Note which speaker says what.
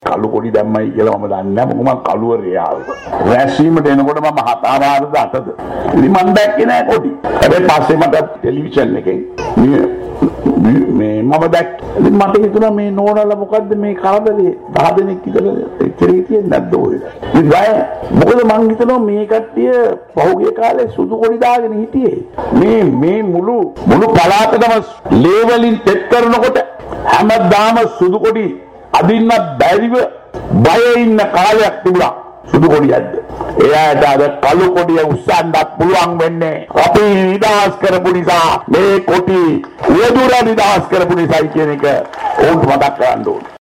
Speaker 1: කළු කොඩි දැම්මයි කියලා මම දන්නේ නැහැ. මොකද මම කළුවරේ ආවේ. රැස්වීමට එනකොට මම 7 8ද. ඉතින් මම දැක්කේ නැහැ කොඩි. හැබැයි පස්සේ මට ටෙලිවිෂන් එකෙන් මේ මම දැක්ක. ඉතින් මට හිතුණා මේ නෝනලා මොකද්ද මේ කරදරේ 10 දෙනෙක් ඉතල එච්චර හිටියේ නැද්ද ඔය. ඉතින් මොකද මං හිතනවා මේ කට්ටිය පහුගිය කාලේ සුදු කොඩි දාගෙන හිටියේ. මේ මුළු පළාතටම ලේවලින් තෙත් කරනකොට හැමදාම සුදු කොඩි අදින්න බැරිව බය ඉන්න කාලයක් තිබුණා. සුදු කොඩියක්ද එයාට අද කළු කොඩිය උස්සන්නත් පුළුවන් වෙන්නේ අපි නිදහස් කරපු නිසා මේ කොටි උයදුර නිදහස් කරපු නිසායි කියන එක ඕන්ට මතක් කරගන්න ඕනේ.